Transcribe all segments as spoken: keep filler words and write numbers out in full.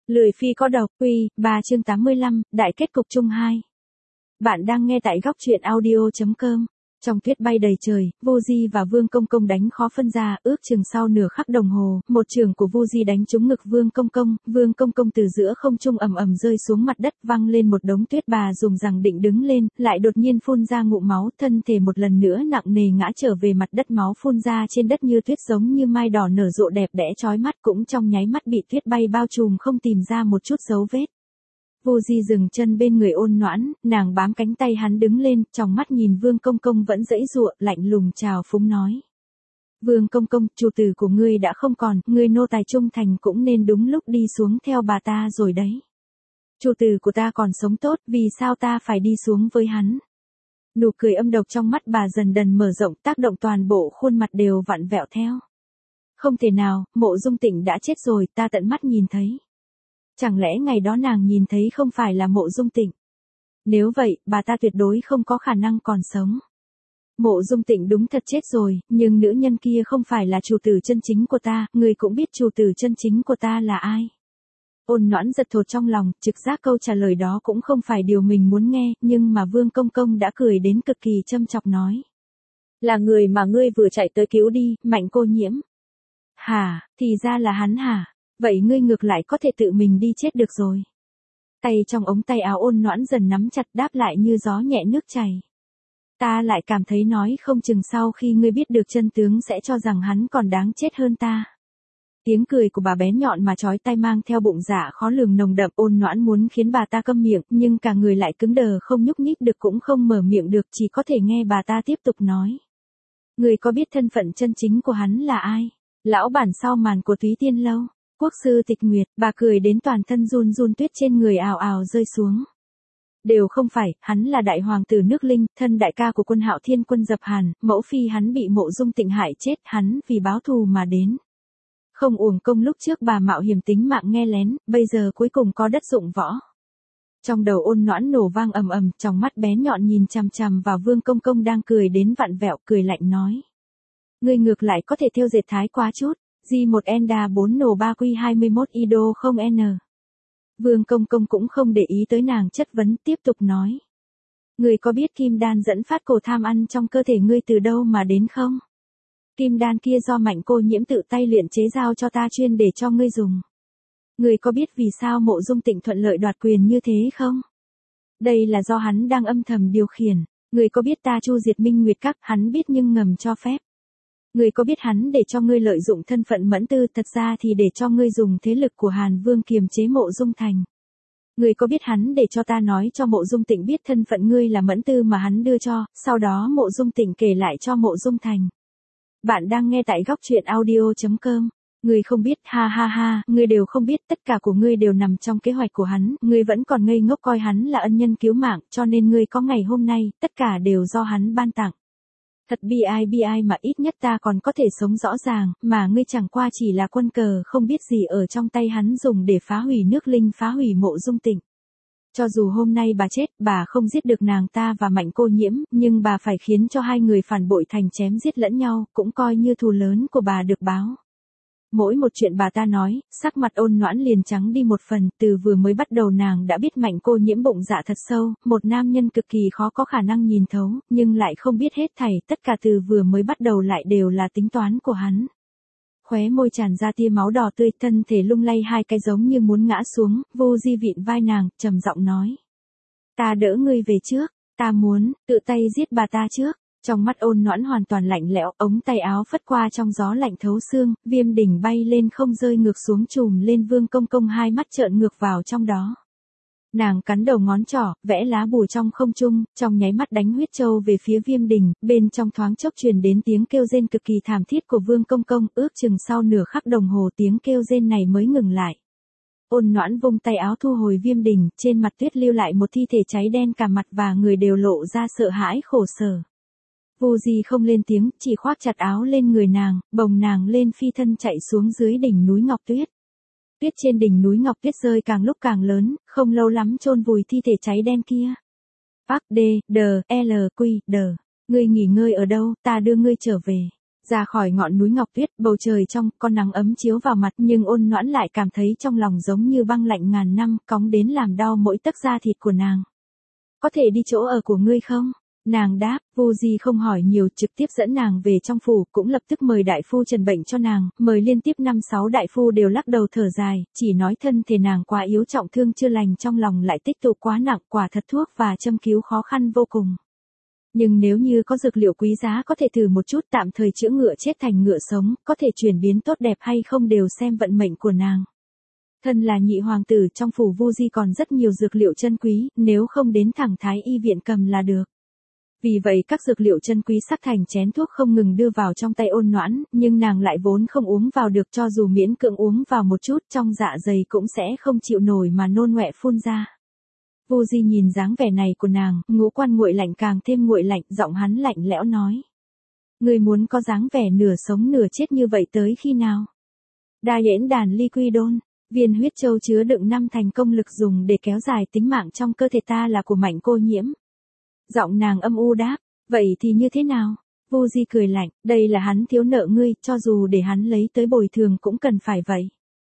Lười phi có độc, Uy, ba chương tám mươi lăm, đại kết cục chung hai. Bạn đang nghe tại góc truyện audio chấm com. Trong tuyết bay đầy trời, Vô Di và Vương Công Công đánh khó phân ra, ước chừng sau nửa khắc đồng hồ, một trường của Vô Di đánh trúng ngực Vương Công Công, Vương Công Công từ giữa không trung ầm ầm rơi xuống mặt đất, văng lên một đống tuyết. Bà dùng rằng định đứng lên, lại đột nhiên phun ra ngụm máu, thân thể một lần nữa nặng nề ngã trở về mặt đất, máu phun ra trên đất như tuyết, giống như mai đỏ nở rộ đẹp đẽ chói mắt, cũng trong nháy mắt bị tuyết bay bao trùm, không tìm ra một chút dấu vết. Vô Di dừng chân bên người Ôn Noãn, nàng bám cánh tay hắn đứng lên, tròng mắt nhìn Vương Công Công vẫn giãy giụa, lạnh lùng chào phúng nói: Vương Công Công, chủ tử của ngươi đã không còn, ngươi nô tài trung thành cũng nên đúng lúc đi xuống theo bà ta rồi đấy. Chủ tử của ta còn sống tốt, vì sao ta phải đi xuống với hắn? Nụ cười âm độc trong mắt bà dần dần mở rộng, tác động toàn bộ khuôn mặt đều vặn vẹo theo. Không thể nào, Mộ Dung Tịnh đã chết rồi, ta tận mắt nhìn thấy. Chẳng lẽ ngày đó nàng nhìn thấy không phải là Mộ Dung Tịnh? Nếu vậy, bà ta tuyệt đối không có khả năng còn sống. Mộ Dung Tịnh đúng thật chết rồi, nhưng nữ nhân kia không phải là chủ tử chân chính của ta, người cũng biết chủ tử chân chính của ta là ai. Ôn Noãn giật thột trong lòng, trực giác câu trả lời đó cũng không phải điều mình muốn nghe, nhưng mà Vương Công Công đã cười đến cực kỳ châm chọc nói: Là người mà ngươi vừa chạy tới cứu đi, Mạnh Cô Nhiễm. Hả, thì ra là hắn hả? Vậy ngươi ngược lại có thể tự mình đi chết được rồi. Tay trong ống tay áo Ôn Noãn dần nắm chặt, đáp lại như gió nhẹ nước chảy. Ta lại cảm thấy nói không chừng sau khi ngươi biết được chân tướng sẽ cho rằng hắn còn đáng chết hơn ta. Tiếng cười của bà bén nhọn mà chói tai mang theo bụng dạ khó lường nồng đậm. Ôn Noãn muốn khiến bà ta câm miệng, nhưng cả người lại cứng đờ, không nhúc nhích được cũng không mở miệng được, chỉ có thể nghe bà ta tiếp tục nói. Ngươi có biết thân phận chân chính của hắn là ai? Lão bản sau màn của Túy Tiên Lâu. Quốc sư Tịch Nguyệt. Bà cười đến toàn thân run run, tuyết trên người ào ào rơi xuống. Đều không phải, hắn là đại hoàng tử nước Linh, thân đại ca của quân Hạo Thiên quân Dập Hàn, mẫu phi hắn bị Mộ Dung Tịnh hại chết, hắn vì báo thù mà đến. Không uổng công lúc trước bà mạo hiểm tính mạng nghe lén, bây giờ cuối cùng có đất dụng võ. Trong đầu Ôn Noãn nổ vang ầm ầm, trong mắt bén nhọn nhìn chằm chằm vào Vương Công Công đang cười đến vặn vẹo, cười lạnh nói: Ngươi ngược lại có thể thêu dệt thái quá chút. G một Enda bốn nổ ba Q hai mươi mốt Ido không N. Vương Công Công cũng không để ý tới nàng chất vấn, tiếp tục nói: Ngươi có biết kim đan dẫn phát cổ tham ăn trong cơ thể ngươi từ đâu mà đến không? Kim đan kia do Mạnh Cô Nhiễm tự tay luyện chế giao cho ta chuyên để cho ngươi dùng. Ngươi có biết vì sao Mộ Dung Tịnh thuận lợi đoạt quyền như thế không? Đây là do hắn đang âm thầm điều khiển. Ngươi có biết ta chu diệt Minh Nguyệt Các, hắn biết nhưng ngầm cho phép. Ngươi có biết hắn để cho ngươi lợi dụng thân phận Mẫn Tư, thật ra thì để cho ngươi dùng thế lực của Hàn Vương kiềm chế Mộ Dung Thành. Ngươi có biết hắn để cho ta nói cho Mộ Dung Tịnh biết thân phận ngươi là Mẫn Tư mà hắn đưa cho, sau đó Mộ Dung Tịnh kể lại cho Mộ Dung Thành. Bạn đang nghe tại góc truyện audio chấm com. Ngươi không biết, ha ha ha, ngươi đều không biết, tất cả của ngươi đều nằm trong kế hoạch của hắn, ngươi vẫn còn ngây ngốc coi hắn là ân nhân cứu mạng, cho nên ngươi có ngày hôm nay, tất cả đều do hắn ban tặng. Thật bi ai bi ai mà ít nhất ta còn có thể sống rõ ràng, mà ngươi chẳng qua chỉ là quân cờ không biết gì ở trong tay hắn dùng để phá hủy nước Linh, phá hủy Mộ Dung Tịnh. Cho dù hôm nay bà chết, bà không giết được nàng ta và Mạnh Cô Nhiễm, nhưng bà phải khiến cho hai người phản bội thành chém giết lẫn nhau, cũng coi như thù lớn của bà được báo. Mỗi một chuyện bà ta nói, sắc mặt Ôn Noãn liền trắng đi một phần, từ vừa mới bắt đầu nàng đã biết Mạnh Cô Nhiễm bụng dạ thật sâu, một nam nhân cực kỳ khó có khả năng nhìn thấu, nhưng lại không biết hết thảy, tất cả từ vừa mới bắt đầu lại đều là tính toán của hắn. Khóe môi tràn ra tia máu đỏ tươi, thân thể lung lay hai cái giống như muốn ngã xuống, Vô Di vịn vai nàng, trầm giọng nói: Ta đỡ ngươi về trước, ta muốn, tự tay giết bà ta trước. Trong mắt Ôn Noãn hoàn toàn lạnh lẽo, ống tay áo phất qua trong gió lạnh thấu xương, viêm đỉnh bay lên không rơi ngược xuống chùm lên Vương Công Công, hai mắt trợn ngược vào trong đó. Nàng cắn đầu ngón trỏ, vẽ lá bùa trong không trung, trong nháy mắt đánh huyết châu về phía viêm đỉnh, bên trong thoáng chốc truyền đến tiếng kêu rên cực kỳ thảm thiết của Vương Công Công, ước chừng sau nửa khắc đồng hồ tiếng kêu rên này mới ngừng lại. Ôn Noãn vung tay áo thu hồi viêm đỉnh, trên mặt tuyết lưu lại một thi thể cháy đen, cả mặt và người đều lộ ra sợ hãi khổ sở. Vô Di không lên tiếng, chỉ khoác chặt áo lên người nàng, bồng nàng lên phi thân chạy xuống dưới đỉnh núi Ngọc Tuyết. Tuyết trên đỉnh núi Ngọc Tuyết rơi càng lúc càng lớn, không lâu lắm chôn vùi thi thể cháy đen kia. Park D, D, L, Q, D. Ngươi nghỉ ngơi ở đâu, ta đưa ngươi trở về. Ra khỏi ngọn núi Ngọc Tuyết, bầu trời trong, con nắng ấm chiếu vào mặt nhưng Ôn Noãn lại cảm thấy trong lòng giống như băng lạnh ngàn năm, cóng đến làm đau mỗi tấc da thịt của nàng. Có thể đi chỗ ở của ngươi không? Nàng đáp, Vu Di không hỏi nhiều, trực tiếp dẫn nàng về trong phủ, cũng lập tức mời đại phu trần bệnh cho nàng, mời liên tiếp năm sáu đại phu đều lắc đầu thở dài, chỉ nói thân thể nàng quá yếu, trọng thương chưa lành, trong lòng lại tích tụ quá nặng, quả thật thuốc và châm cứu khó khăn vô cùng. Nhưng nếu như có dược liệu quý giá có thể thử một chút, tạm thời chữa ngựa chết thành ngựa sống, có thể chuyển biến tốt đẹp hay không đều xem vận mệnh của nàng. Thân là nhị hoàng tử, trong phủ Vu Di còn rất nhiều dược liệu chân quý, nếu không đến thẳng Thái y viện cầm là được. Vì vậy các dược liệu chân quý sắc thành chén thuốc không ngừng đưa vào trong tay Ôn Noãn, nhưng nàng lại vốn không uống vào được, cho dù miễn cưỡng uống vào một chút trong dạ dày cũng sẽ không chịu nổi mà nôn ngoẹ phun ra. Vu Di nhìn dáng vẻ này của nàng, ngũ quan nguội lạnh càng thêm nguội lạnh, giọng hắn lạnh lẽo nói. Người muốn có dáng vẻ nửa sống nửa chết như vậy tới khi nào? Đa yễn đàn ly quy đôn, viên huyết châu chứa đựng năm thành công lực dùng để kéo dài tính mạng trong cơ thể ta là của Mạnh cô nhiễm. Giọng nàng âm u đáp, vậy thì như thế nào? Vu Di cười lạnh, đây là hắn thiếu nợ ngươi, cho dù để hắn lấy tới bồi thường cũng cần phải vậy.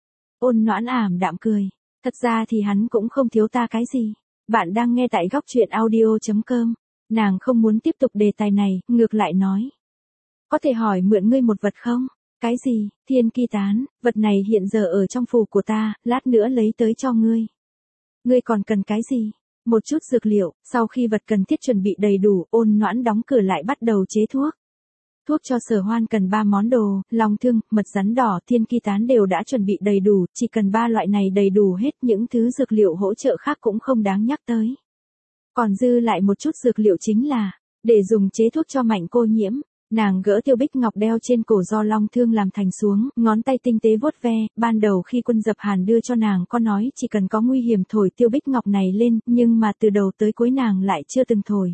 Ôn Noãn ảm đạm cười, thật ra thì hắn cũng không thiếu ta cái gì. Bạn đang nghe tại góc truyện audio chấm com. Nàng không muốn tiếp tục đề tài này, ngược lại nói. Có thể hỏi mượn ngươi một vật không? Cái gì? Thiên Ki Tán, vật này hiện giờ ở trong phủ của ta, lát nữa lấy tới cho ngươi. Ngươi còn cần cái gì? Một chút dược liệu, sau khi vật cần thiết chuẩn bị đầy đủ, Ôn Noãn đóng cửa lại bắt đầu chế thuốc. Thuốc cho Sở Hoan cần ba món đồ, long thương, mật rắn đỏ, Thiên Ki Tán đều đã chuẩn bị đầy đủ, chỉ cần ba loại này đầy đủ hết, những thứ dược liệu hỗ trợ khác cũng không đáng nhắc tới. Còn dư lại một chút dược liệu chính là, để dùng chế thuốc cho Mạnh cô nhiễm. Nàng gỡ tiêu bích ngọc đeo trên cổ do long thương làm thành xuống, ngón tay tinh tế vuốt ve, ban đầu khi quân dập Hàn đưa cho nàng có nói chỉ cần có nguy hiểm thổi tiêu bích ngọc này lên, nhưng mà từ đầu tới cuối nàng lại chưa từng thổi.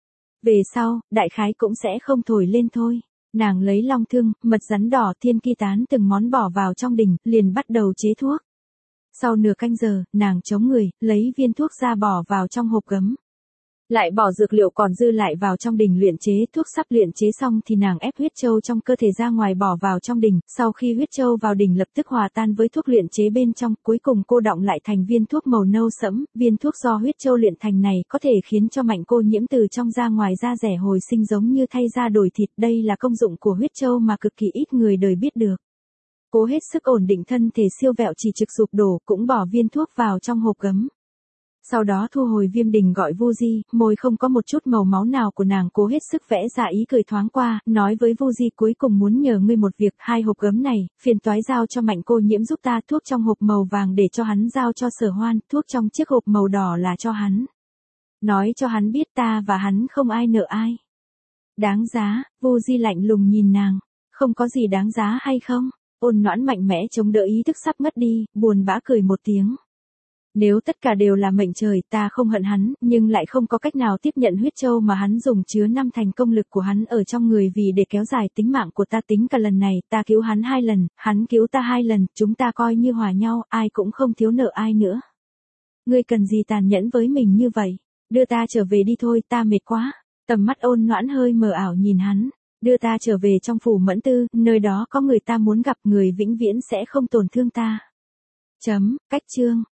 Về sau, đại khái cũng sẽ không thổi lên thôi. Nàng lấy long thương, mật rắn đỏ, Thiên Ki Tán từng món bỏ vào trong đình, liền bắt đầu chế thuốc. Sau nửa canh giờ, nàng chống người, lấy viên thuốc ra bỏ vào trong hộp gấm. Lại bỏ dược liệu còn dư lại vào trong đình luyện chế, thuốc sắp luyện chế xong thì nàng ép huyết châu trong cơ thể ra ngoài bỏ vào trong đình, sau khi huyết châu vào đình lập tức hòa tan với thuốc luyện chế bên trong, cuối cùng cô đọng lại thành viên thuốc màu nâu sẫm, viên thuốc do huyết châu luyện thành này có thể khiến cho Mạnh cô nhiễm từ trong ra ngoài da rẻ hồi sinh giống như thay da đổi thịt, đây là công dụng của huyết châu mà cực kỳ ít người đời biết được. Cố hết sức ổn định thân thể siêu vẹo chỉ trực sụp đổ, cũng bỏ viên thuốc vào trong hộp gấm. Sau đó thu hồi viêm đình gọi Vu Di, môi không có một chút màu máu nào của nàng cố hết sức vẽ ra ý cười thoáng qua, nói với Vu Di cuối cùng muốn nhờ ngươi một việc, hai hộp gấm này, phiền toái giao cho Mạnh cô nhiễm giúp ta, thuốc trong hộp màu vàng để cho hắn giao cho Sở Hoan, thuốc trong chiếc hộp màu đỏ là cho hắn. Nói cho hắn biết ta và hắn không ai nợ ai. Đáng giá, Vu Di lạnh lùng nhìn nàng, không có gì đáng giá hay không? Ôn Noãn mạnh mẽ chống đỡ ý thức sắp ngất đi, buồn bã cười một tiếng. Nếu tất cả đều là mệnh trời, ta không hận hắn, nhưng lại không có cách nào tiếp nhận huyết châu mà hắn dùng chứa năm thành công lực của hắn ở trong người vì để kéo dài tính mạng của ta, tính cả lần này, ta cứu hắn hai lần, hắn cứu ta hai lần, chúng ta coi như hòa nhau, ai cũng không thiếu nợ ai nữa. Ngươi cần gì tàn nhẫn với mình như vậy? Đưa ta trở về đi thôi, ta mệt quá. Tầm mắt Ôn Noãn hơi mờ ảo nhìn hắn. Đưa ta trở về trong phủ Mẫn Tư, nơi đó có người ta muốn gặp, người vĩnh viễn sẽ không tổn thương ta. Chấm, cách chương.